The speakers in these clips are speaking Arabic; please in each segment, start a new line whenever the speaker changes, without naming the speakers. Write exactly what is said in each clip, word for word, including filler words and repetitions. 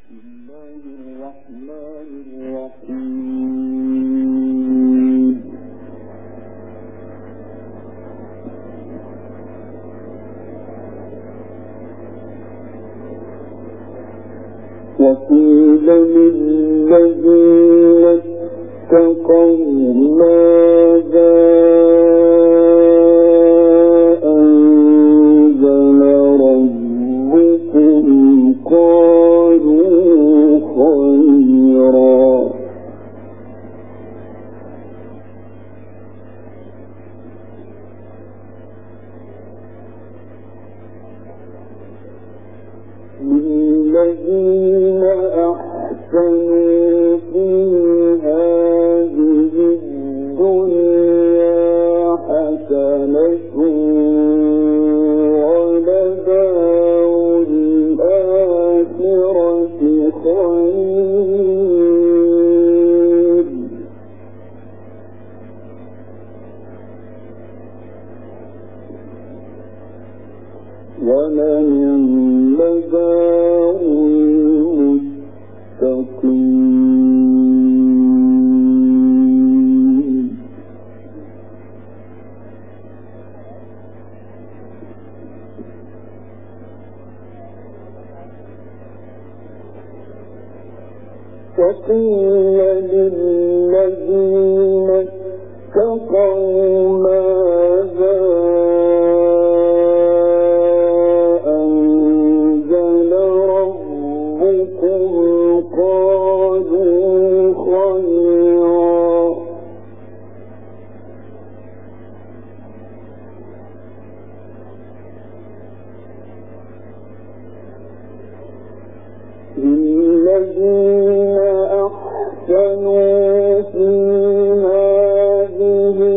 وقيل للذين اتقوا ماذا أنزل ربكم قالوا خيرا للذين أحسنوا في هذه الدنيا حسنة ولدار الآخرة خير ولنعم دار المتقين. وقيل للذين اتقوا ماذا أنزل ربكم قالوا خيرا للذين أحسنوا في هذه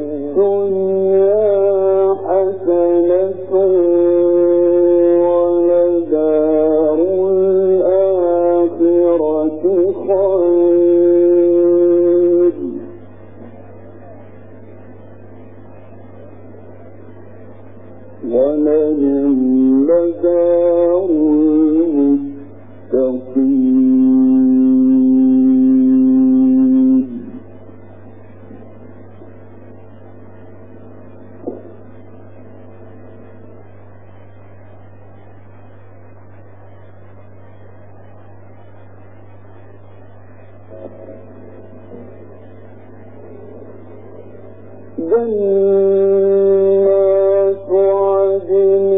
الدنيا حسنة ولدار الآخرة خير ولنعم دار المتقين. جنات عدن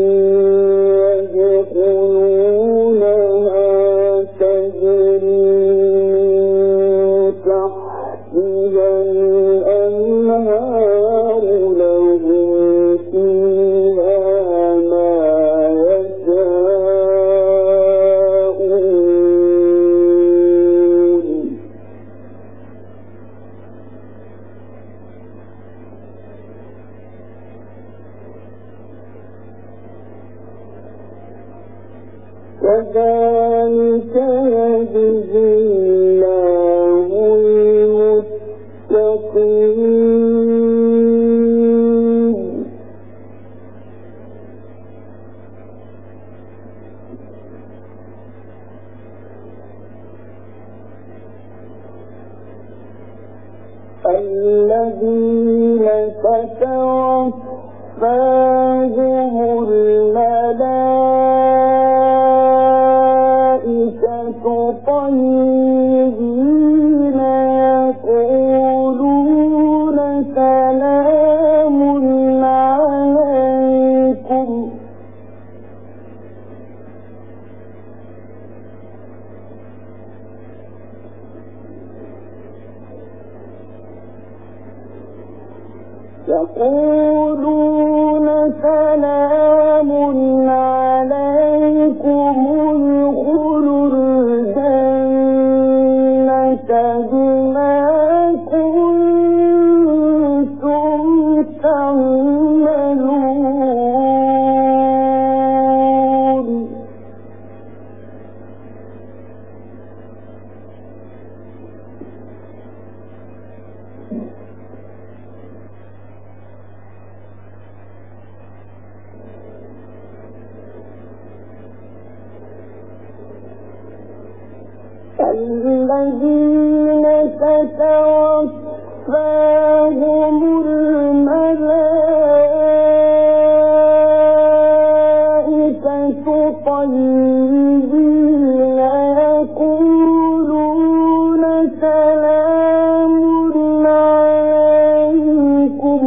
يدخلونها تجري من تحتها الأنهار لهم فيها ما يشاءون كذلك يجزي الله المتقين. الذين تتوفاهم الملائكة طيبين يقولون سلام عليكم يقولون سلام عليكم ادخلوا الجنة بما كنتم تعملون. الذين تتوفاهم الملائكة طيبين يقولون سلام عليكم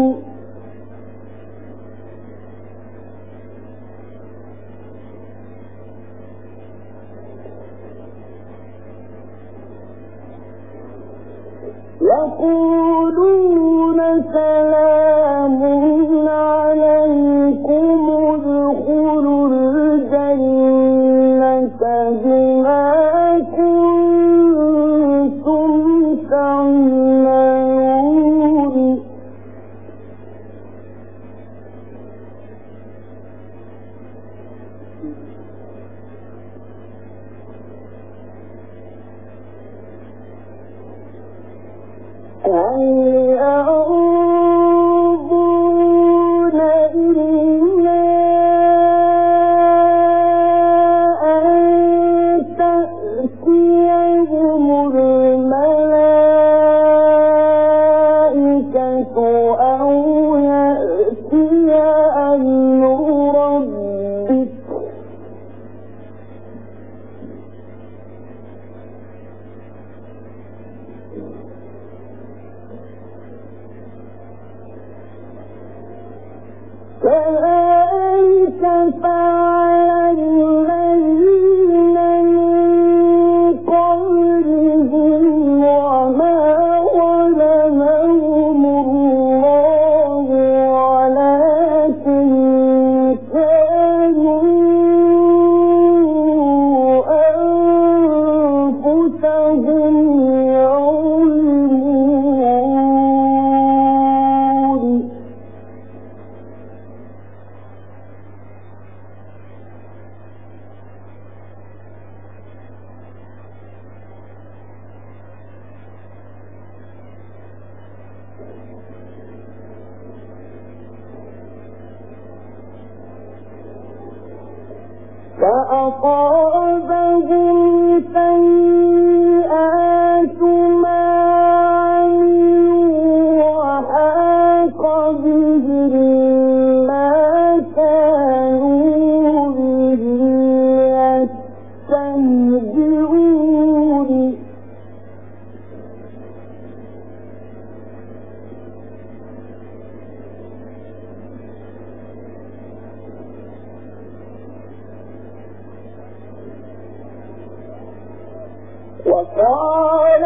يقولون سلام عليكم ادخلوا الجنة بما كنتم تعملون هل ينظرون إلا أن تأتيهم الملائكة أو يأتي أمر ربك كذلك فعل الذين من قبلهم وما ظلمهم الله ولكن كانوا أنفسهم يظلمون فأصابهم سيئات ما عملوا وحاق بهم ما كانوا به يستهزئون وقال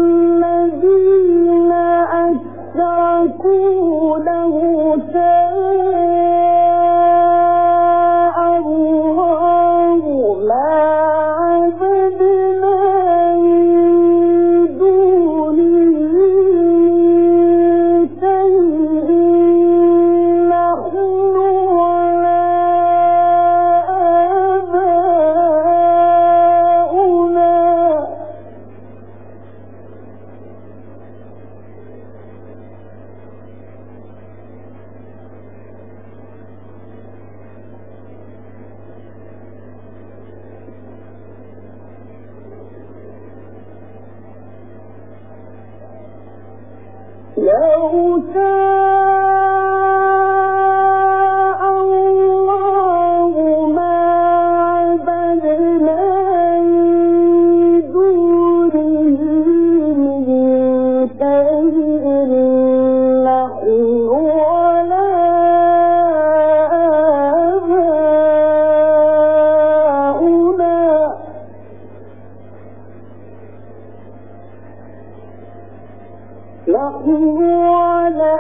الذين أشركوا له شاء الله ما عبدنا من دونه شيء نحن ولا لو شاء الله ما عبدنا من دونه من شيء نحن ولا آباؤنا نحن ولا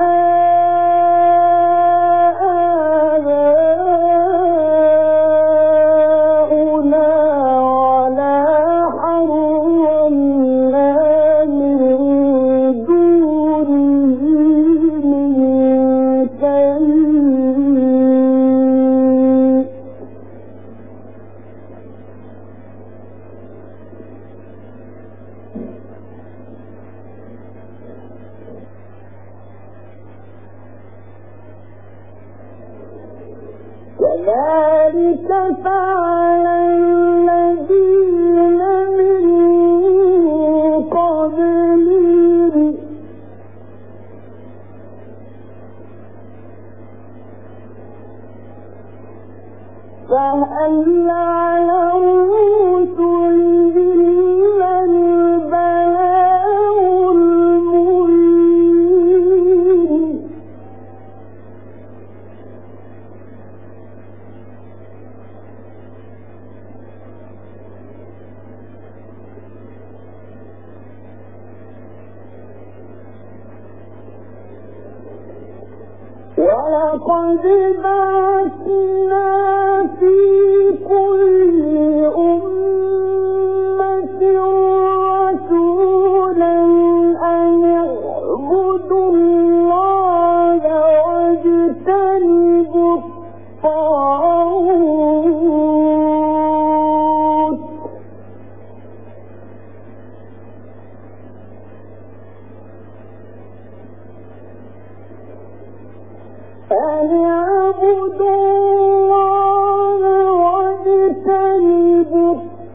آباؤنا ولا حرمنا من دونه من شيء كذلك فعل الذين من ولقد بعثنا في كل أمة رسولا أن يعبدوا الله واجتنبوا الطاغوت أن يعبدوا الله واجتنبوا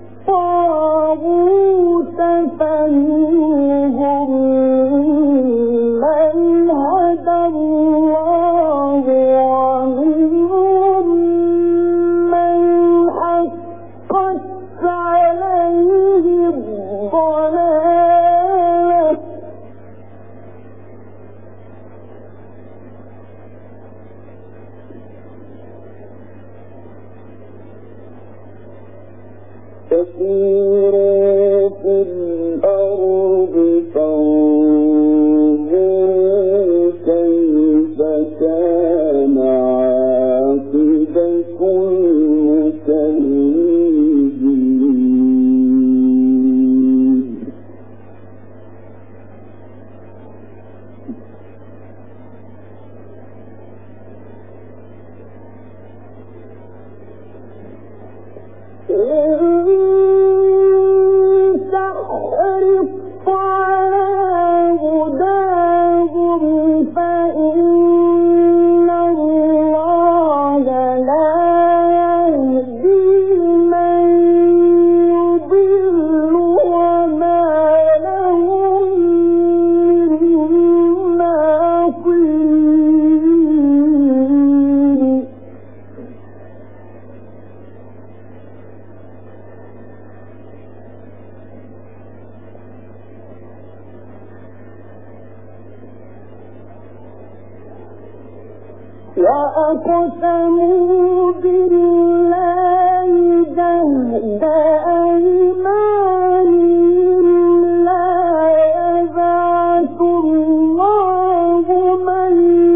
الطاغوت فمنهم من هدى الله ومنهم من حقت عليه الضلالة فسيروا في الأرض فانظروا كيف كان عاقبة المكذبين تحرص على هداهم فإن الله لا يهدي من يضل وما لهم من ناصرين وأقسموا بالله جهد أيمانهم لا يبعث الله من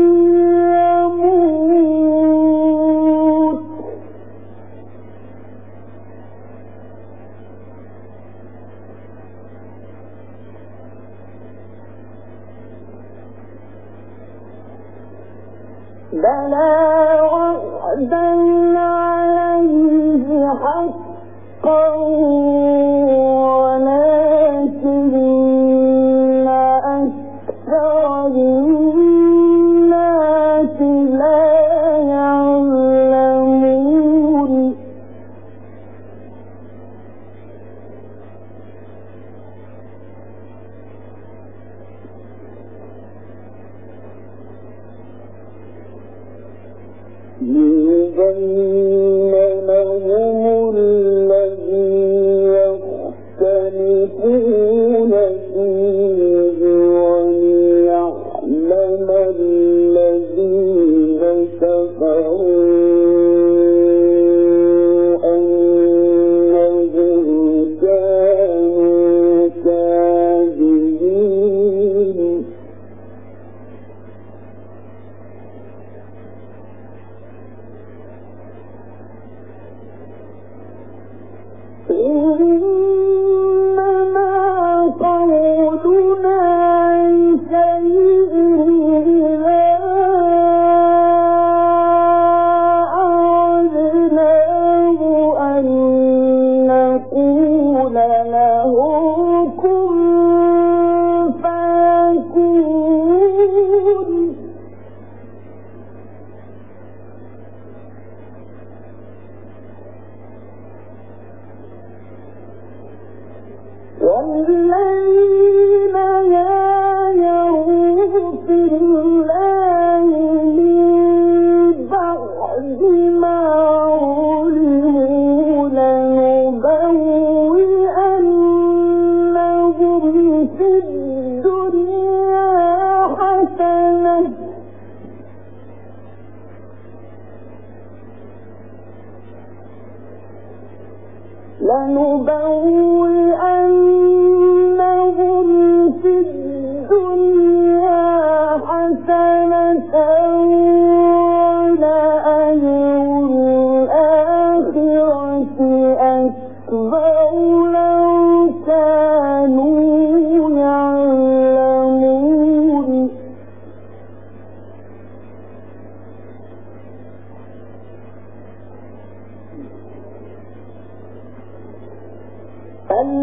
يموت بلى وعدا عليه حقا ولكن أكثر الناس لا يعلمون ليبين لهم الذي يختلفون فيه وليعلم الذين كفروا أنهم كانوا كاذبين إنما قولنا لشيء إذا أردناه أن نقول له كن فيكون والذين يهاجروا في الله من بعد ما علموا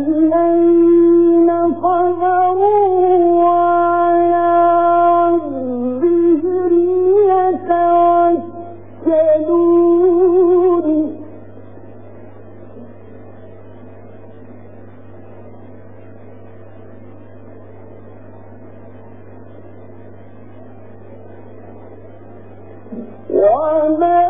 الذين صبروا على ربهم يتوكلون وما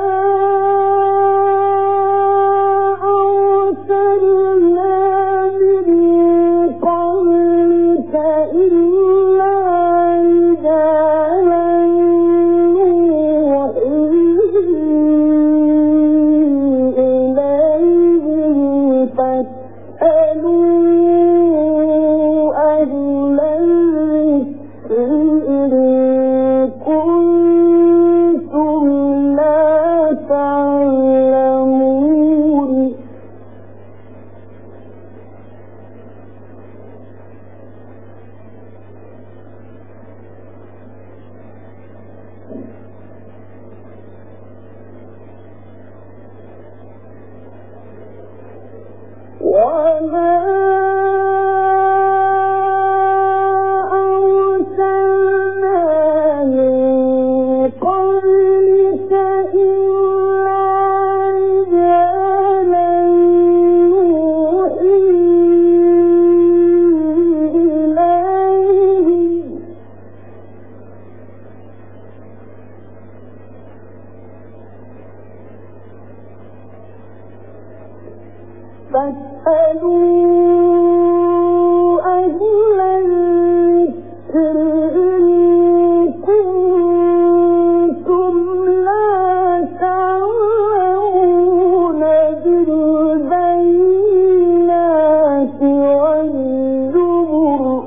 وما أرسلنا من قبلك إلا رجالا نوحي إليهم فاسألوا أهل الذكر إن كنتم لا تعلمون بالبينات والزبر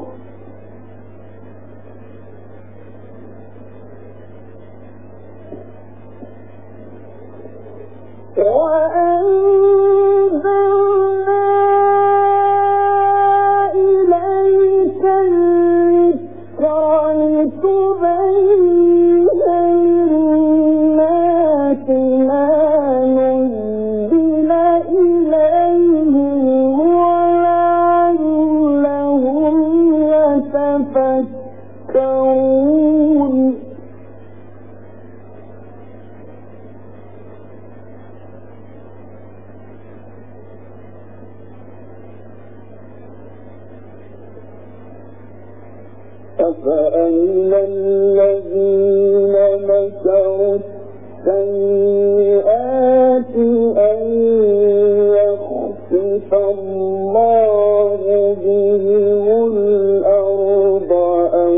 وأنزلنا إليك الذكر لتبين للناس ما نزل إليهم ولعلهم يتفكرون أفأمن الذين مكروا السيئات أن يخسف الله بهم الأرض أو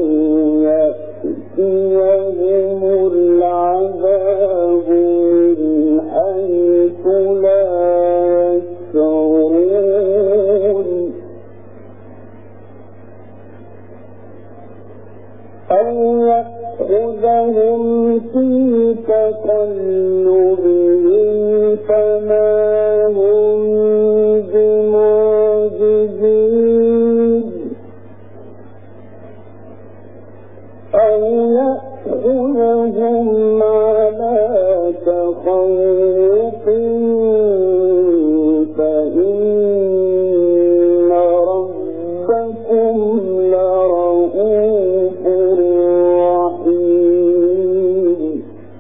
يأتيهم العذاب من حيث لا يشعرون أو يأخذهم في تقلبهم فما هم بمعجزين أو يأخذهم على تخوف فإن ربكم لرؤوف رحيم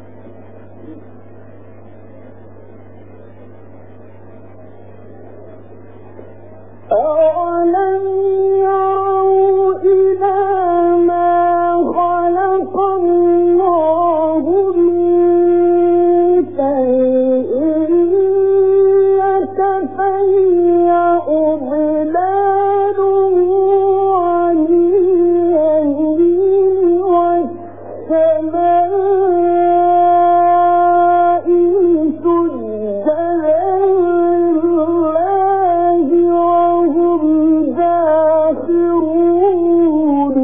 أولم يروا إلى ما خلق الله من شيء يتفيأ ظلاله عن اليمين والسماء سجدا لله وهم داخرون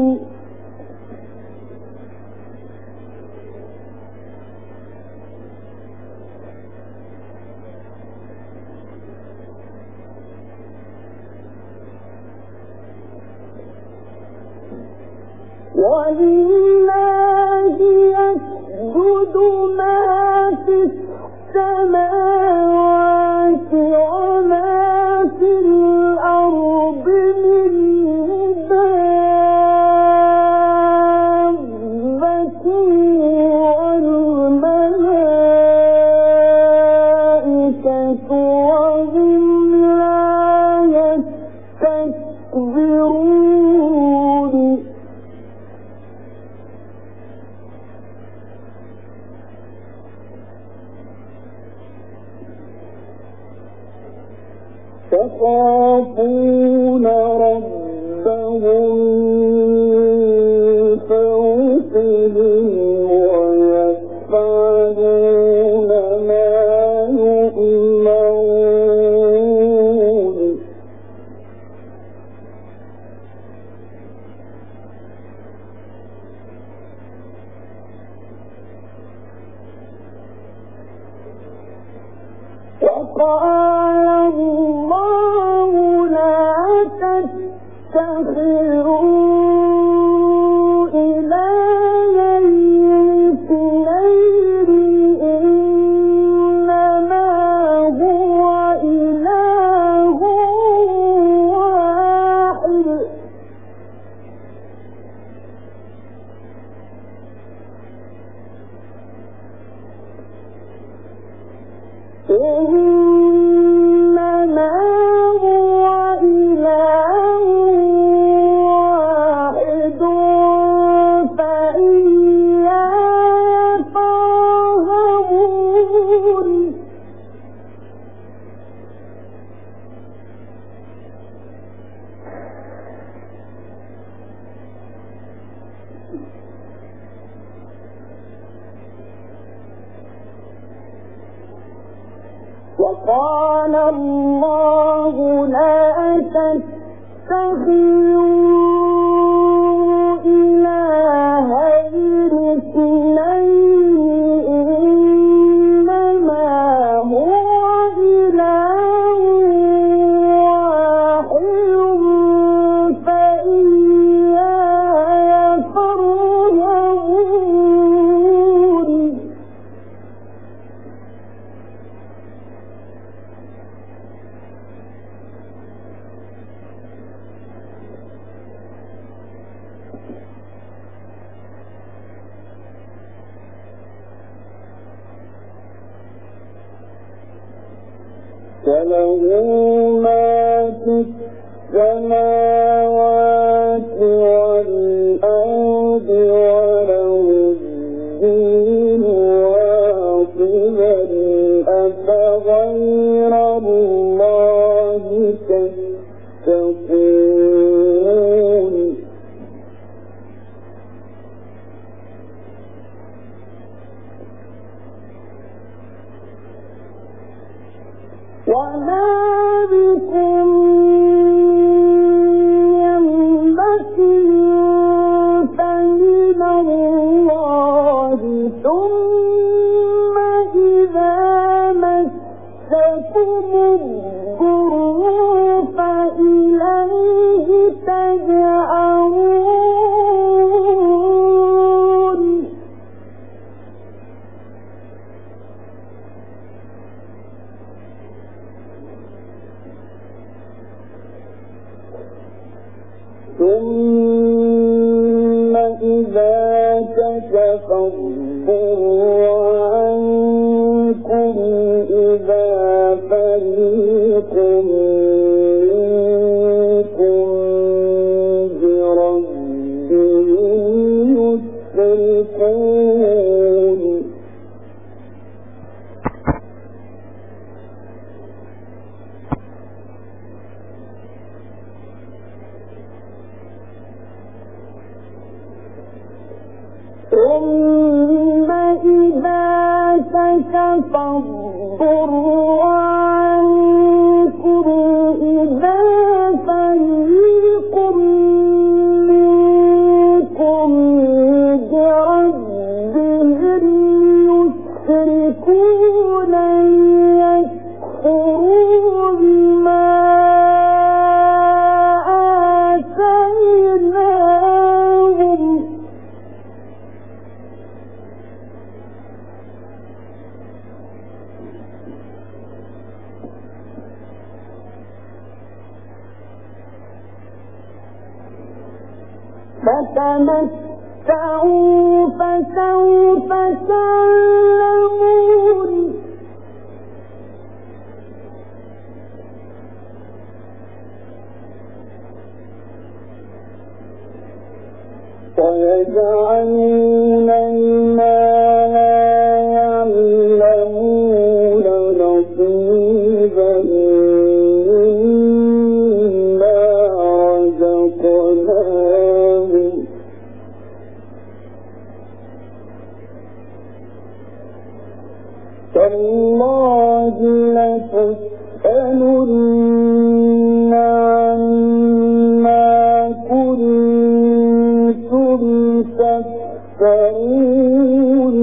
ولله يسجد ما في السماوات وما في الأرض يستكبرون يخافون ربهم من فوقهم ويفعلون ما يؤمرون وقال الله لا تتخذوا إلهين اثنين إنما هو إله واحد إنما هو إله واحد فإياي فارهبون وقال الله لا تتخذوا إلهين اثنين إنما هو إله واحد فإياي فارهبون وله ما في السماوات والأرض وله الدين واصبا أفغير الله تتقون وما بكم من نعمة فمن الله ثم إذا مسكم الضر فإليه تجأرون ثم إذا كشف الضر عنكم إذا فريق منكم بربهم يشركون ثم إذا كشف الضر عنكم إذا فريق منكم بربهم يشركون يكفروا بما آتيناهم فتمتعوا فسوف تعلمون ويجعلون لما لا يعلمون نصيبا مما رزقناهم تالله لتسألن عما كنتم تفترون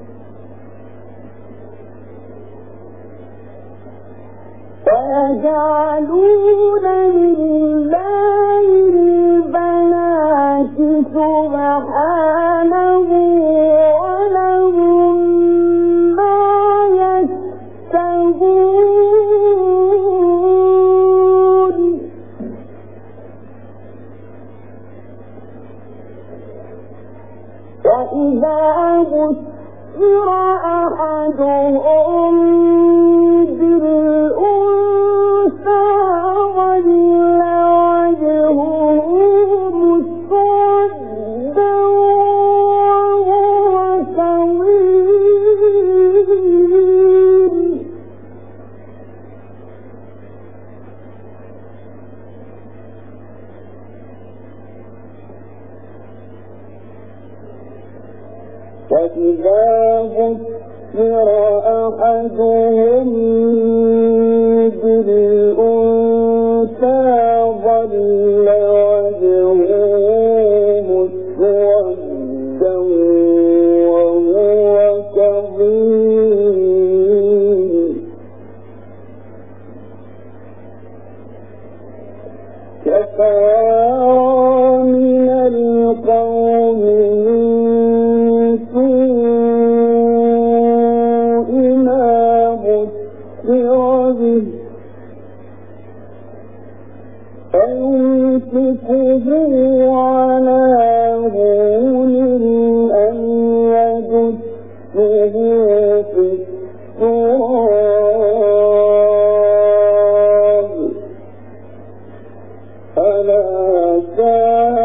ويجعلون لله البنات سبحانه ولهم ما يشتهون وإذا بشر أحدهم بالأنثى ظل وجهه مسودا وهو كظيم وإذا بشر أحدهم بالأنثى ظل وجهه مسودا وهو كظيم كفارا من القوم فيمسكه على هون أم يدسه في التراب ألا ساء